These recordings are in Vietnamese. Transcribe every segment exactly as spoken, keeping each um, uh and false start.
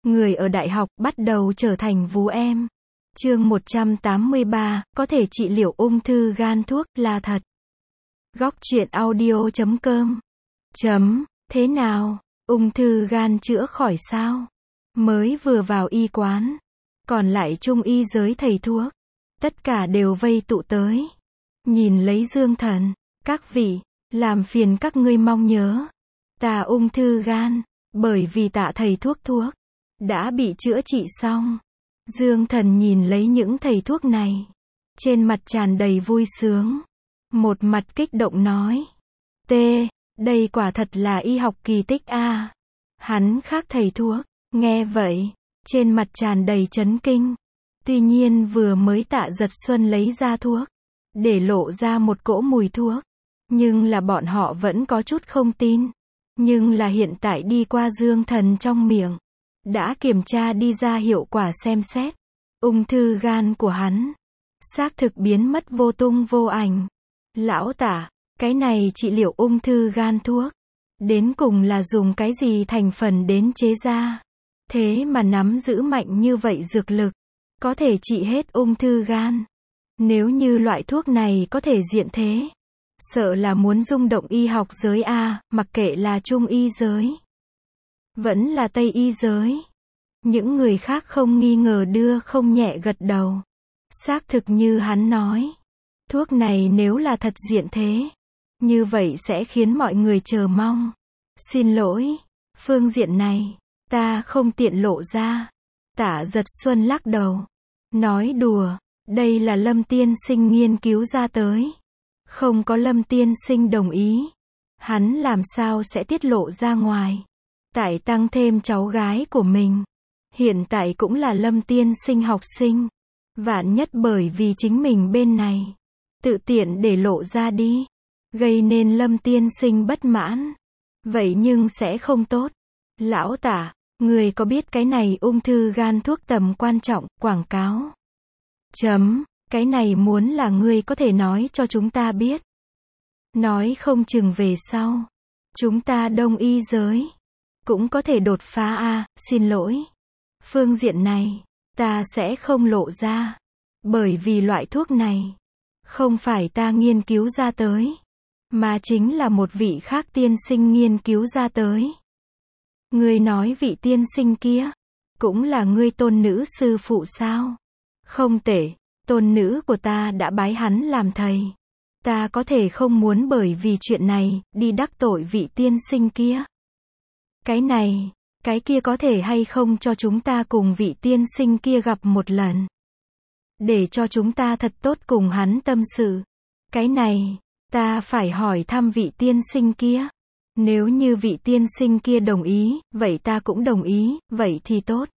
Người ở đại học bắt đầu trở thành vú em. Chương một trăm tám mươi ba, có thể trị liệu ung thư gan thuốc là thật. Góc truyện audio chấm com. Chấm, thế nào? Ung thư gan chữa khỏi sao? Mới vừa vào y quán. Còn lại trung y giới thầy thuốc. Tất cả đều vây tụ tới. Nhìn lấy Dương Thần. Các vị, làm phiền các ngươi mong nhớ. Ta ung thư gan. Bởi vì tạ thầy thuốc thuốc. Đã bị chữa trị xong. Dương Thần nhìn lấy những thầy thuốc này. Trên mặt tràn đầy vui sướng. Một mặt kích động nói. T, đây quả thật là y học kỳ tích a. Hắn khác thầy thuốc. Nghe vậy, trên mặt tràn đầy chấn kinh. Tuy nhiên vừa mới Tạ Giật Xuân lấy ra thuốc. Để lộ ra một cỗ mùi thuốc. Nhưng là bọn họ vẫn có chút không tin. Nhưng là hiện tại đi qua Dương Thần trong miệng. Đã kiểm tra đi ra hiệu quả xem xét. Ung thư gan của hắn. Xác thực biến mất vô tung vô ảnh. Lão Tả, cái này trị liệu ung thư gan thuốc. Đến cùng là dùng cái gì thành phần đến chế ra. Thế mà nắm giữ mạnh như vậy dược lực. Có thể trị hết ung thư gan. Nếu như loại thuốc này có thể diện thế. Sợ là muốn rung động y học giới A, mặc kệ là trung y giới. Vẫn là tây y giới. Những người khác không nghi ngờ đưa không nhẹ gật đầu. Xác thực như hắn nói. Thuốc này nếu là thật diện thế. Như vậy sẽ khiến mọi người chờ mong. Xin lỗi. Phương diện này. Ta không tiện lộ ra. Tạ Giật Xuân lắc đầu. Nói đùa. Đây là Lâm tiên sinh nghiên cứu ra tới. Không có Lâm tiên sinh đồng ý. Hắn làm sao sẽ tiết lộ ra ngoài. Tại tăng thêm cháu gái của mình. Hiện tại cũng là Lâm tiên sinh học sinh. Vạn nhất bởi vì chính mình bên này. Tự tiện để lộ ra đi. Gây nên Lâm tiên sinh bất mãn. Vậy nhưng sẽ không tốt. Lão Tả, người có biết cái này ung thư gan thuốc tầm quan trọng, quảng cáo. Chấm, cái này muốn là ngươi có thể nói cho chúng ta biết. Nói không chừng về sau. Chúng ta đông y giới. Cũng có thể đột phá a, xin lỗi. Phương diện này, ta sẽ không lộ ra. Bởi vì loại thuốc này, không phải ta nghiên cứu ra tới. Mà chính là một vị khác tiên sinh nghiên cứu ra tới. Ngươi nói vị tiên sinh kia, cũng là ngươi tôn nữ sư phụ sao? Không tệ, tôn nữ của ta đã bái hắn làm thầy. Ta có thể không muốn bởi vì chuyện này, đi đắc tội vị tiên sinh kia. Cái này, cái kia có thể hay không cho chúng ta cùng vị tiên sinh kia gặp một lần. Để cho chúng ta thật tốt cùng hắn tâm sự. Cái này, ta phải hỏi thăm vị tiên sinh kia. Nếu như vị tiên sinh kia đồng ý, vậy ta cũng đồng ý, vậy thì tốt.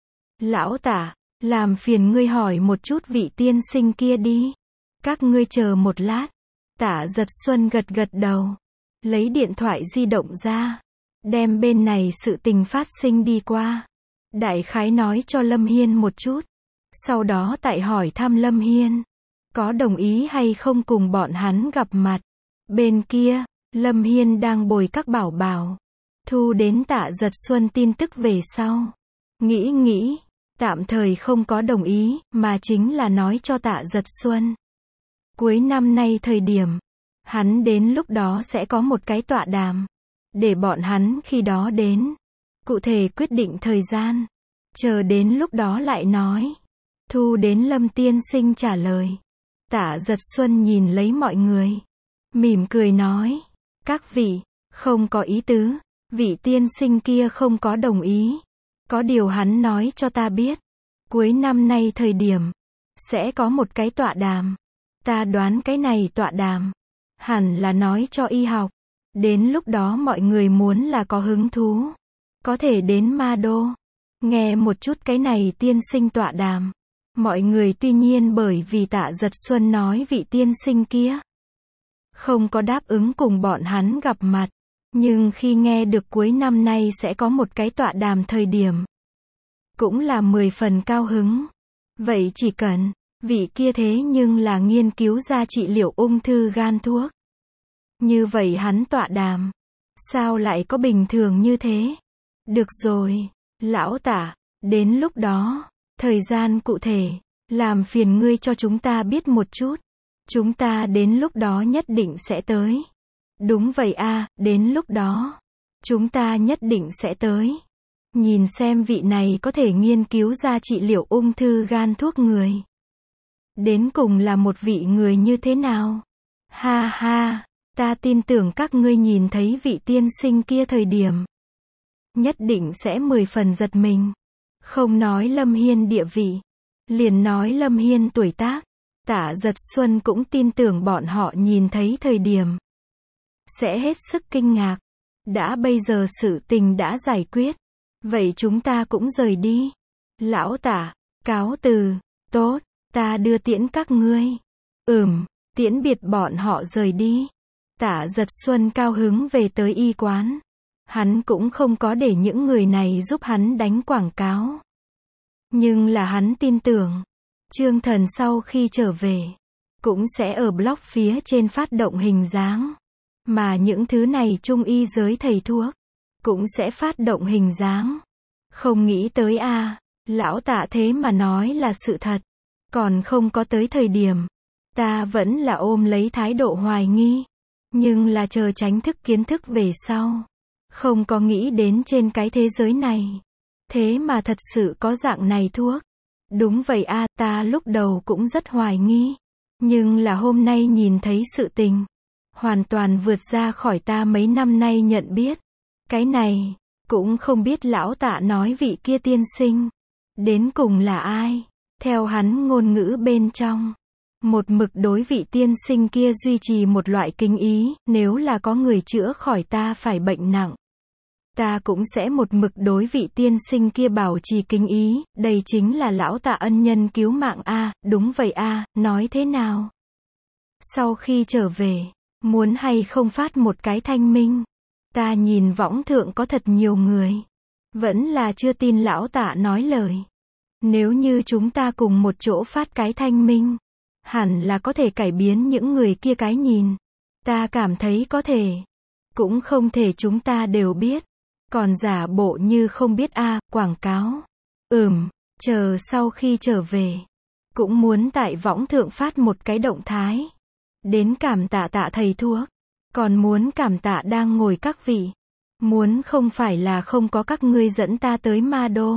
Lão Tả, làm phiền ngươi hỏi một chút vị tiên sinh kia đi. Các ngươi chờ một lát. Tạ Giật Xuân gật gật đầu. Lấy điện thoại di động ra. Đem bên này sự tình phát sinh đi qua. Đại khái nói cho Lâm Hiên một chút. Sau đó tại hỏi thăm Lâm Hiên. Có đồng ý hay không cùng bọn hắn gặp mặt. Bên kia, Lâm Hiên đang bồi các bảo bảo. Thu đến Tạ Giật Xuân tin tức về sau. Nghĩ nghĩ, tạm thời không có đồng ý, mà chính là nói cho Tạ Giật Xuân. Cuối năm nay thời điểm, hắn đến lúc đó sẽ có một cái tọa đàm. Để bọn hắn khi đó đến. Cụ thể quyết định thời gian. Chờ đến lúc đó lại nói. Thu đến Lâm tiên sinh trả lời. Tạ Giật Xuân nhìn lấy mọi người. Mỉm cười nói. Các vị, không có ý tứ. Vị tiên sinh kia không có đồng ý. Có điều hắn nói cho ta biết. Cuối năm nay thời điểm. Sẽ có một cái tọa đàm. Ta đoán cái này tọa đàm. Hẳn là nói cho y học. Đến lúc đó mọi người muốn là có hứng thú. Có thể đến Ma Đô. Nghe một chút cái này tiên sinh tọa đàm. Mọi người tuy nhiên bởi vì Tạ Giật Xuân nói vị tiên sinh kia. Không có đáp ứng cùng bọn hắn gặp mặt. Nhưng khi nghe được cuối năm nay sẽ có một cái tọa đàm thời điểm. Cũng là mười phần cao hứng. Vậy chỉ cần, vị kia thế nhưng là nghiên cứu ra trị liệu ung thư gan thuốc. Như vậy hắn tọa đàm. Sao lại có bình thường như thế? Được rồi, Lão Tả, Đến lúc đó, thời gian cụ thể, làm phiền ngươi cho chúng ta biết một chút. Chúng ta đến lúc đó nhất định sẽ tới. Đúng vậy a, đến lúc đó, chúng ta nhất định sẽ tới. Nhìn xem vị này có thể nghiên cứu ra trị liệu ung thư gan thuốc người. Đến cùng là một vị người như thế nào? Ha ha, ta tin tưởng các ngươi nhìn thấy vị tiên sinh kia thời điểm. Nhất định sẽ mười phần giật mình. Không nói Lâm Hiên địa vị. Liền nói Lâm Hiên tuổi tác. Tả Giật Xuân cũng tin tưởng bọn họ nhìn thấy thời điểm. Sẽ hết sức kinh ngạc. Đã bây giờ sự tình đã giải quyết. Vậy chúng ta cũng rời đi. Lão Tả, cáo từ. Tốt, ta đưa tiễn các ngươi. Ừm, tiễn biệt bọn họ rời đi. Tả Giật Xuân cao hứng về tới y quán. Hắn cũng không có để những người này giúp hắn đánh quảng cáo. Nhưng là hắn tin tưởng, Trương Thần sau khi trở về, cũng sẽ ở blog phía trên phát động hình dáng. Mà những thứ này trung y giới thầy thuốc, cũng sẽ phát động hình dáng. Không nghĩ tới a, à, lão Tạ thế mà nói là sự thật. Còn không có tới thời điểm, ta vẫn là ôm lấy thái độ hoài nghi. Nhưng là chờ tránh thức kiến thức về sau. Không có nghĩ đến trên cái thế giới này. Thế mà thật sự có dạng này thuốc. Đúng vậy a, à, ta lúc đầu cũng rất hoài nghi. Nhưng là hôm nay nhìn thấy sự tình. Hoàn toàn vượt ra khỏi ta mấy năm nay nhận biết. Cái này, cũng không biết lão Tạ nói vị kia tiên sinh. Đến cùng là ai? Theo hắn ngôn ngữ bên trong. Một mực đối vị tiên sinh kia duy trì một loại kính ý, nếu là có người chữa khỏi ta phải bệnh nặng. Ta cũng sẽ một mực đối vị tiên sinh kia bảo trì kính ý, đây chính là lão Tạ ân nhân cứu mạng a, à, đúng vậy a, à, nói thế nào? Sau khi trở về, muốn hay không phát một cái thanh minh? Ta nhìn võng thượng có thật nhiều người. Vẫn là chưa tin lão Tạ nói lời. Nếu như chúng ta cùng một chỗ phát cái thanh minh, hẳn là có thể cải biến những người kia cái nhìn. Ta cảm thấy có thể. Cũng không thể chúng ta đều biết. Còn giả bộ như không biết a, à, quảng cáo. Ừm, chờ sau khi trở về. Cũng muốn tại võng thượng phát một cái động thái. Đến cảm tạ Tạ thầy thuốc. Còn muốn cảm tạ đang ngồi các vị. Muốn không phải là không có các ngươi dẫn ta tới Ma Đô.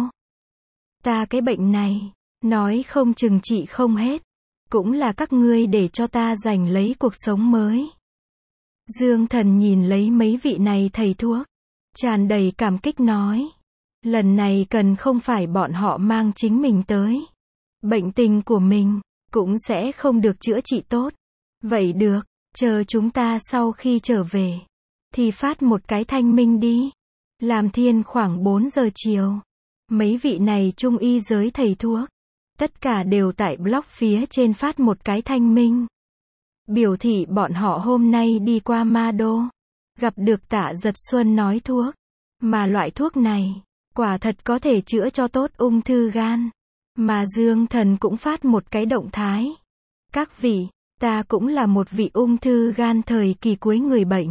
Ta cái bệnh này, nói không chừng trị không hết. Cũng là các ngươi để cho ta giành lấy cuộc sống mới. Dương Thần nhìn lấy mấy vị này thầy thuốc. Tràn đầy cảm kích nói. Lần này cần không phải bọn họ mang chính mình tới. Bệnh tình của mình, cũng sẽ không được chữa trị tốt. Vậy được, chờ chúng ta sau khi trở về. Thì phát một cái thanh minh đi. Làm thiên khoảng bốn giờ chiều. Mấy vị này trung y giới thầy thuốc. Tất cả đều tại blog phía trên phát một cái thanh minh. Biểu thị bọn họ hôm nay đi qua Ma Đô. Gặp được Tạ Giật Xuân nói thuốc. Mà loại thuốc này, quả thật có thể chữa cho tốt ung thư gan. Mà Dương Thần cũng phát một cái động thái. Các vị, ta cũng là một vị ung thư gan thời kỳ cuối người bệnh.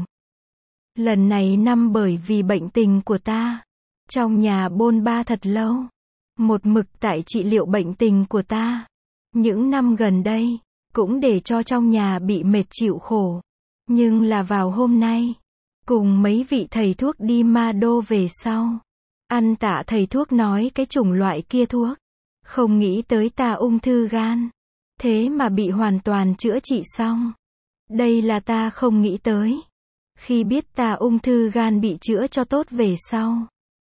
Lần này năm bởi vì bệnh tình của ta. Trong nhà bôn ba thật lâu. Một mực tại trị liệu bệnh tình của ta. Những năm gần đây, cũng để cho trong nhà bị mệt chịu khổ. Nhưng là vào hôm nay, cùng mấy vị thầy thuốc đi Ma Đô về sau. Ăn Tạ thầy thuốc nói cái chủng loại kia thuốc. Không nghĩ tới ta ung thư gan. Thế mà bị hoàn toàn chữa trị xong. Đây là ta không nghĩ tới. Khi biết ta ung thư gan bị chữa cho tốt về sau.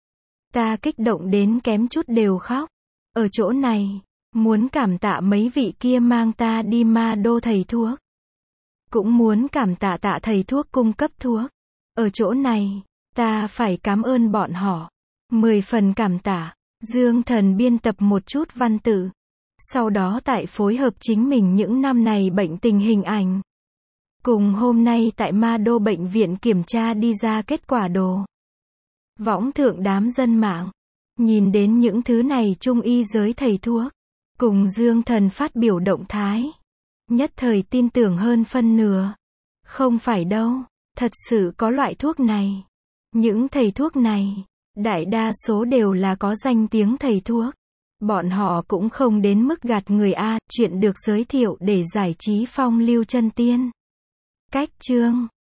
Ta kích động đến kém chút đều khóc. Ở chỗ này, muốn cảm tạ mấy vị kia mang ta đi Ma Đô thầy thuốc. Cũng muốn cảm tạ Tạ thầy thuốc cung cấp thuốc. Ở chỗ này, ta phải cảm ơn bọn họ. Mười phần cảm tạ. Dương Thần biên tập một chút văn tự. Sau đó tại phối hợp chính mình những năm này bệnh tình hình ảnh. Cùng hôm nay tại Ma Đô bệnh viện kiểm tra đi ra kết quả đồ. Võng thượng đám dân mạng. Nhìn đến những thứ này trung y giới thầy thuốc. Cùng Dương Thần phát biểu động thái. Nhất thời tin tưởng hơn phân nửa. Không phải đâu. Thật sự có loại thuốc này. Những thầy thuốc này. Đại đa số đều là có danh tiếng thầy thuốc. Bọn họ cũng không đến mức gạt người a, chuyện được giới thiệu để giải trí phong lưu chân tiên. Cách chương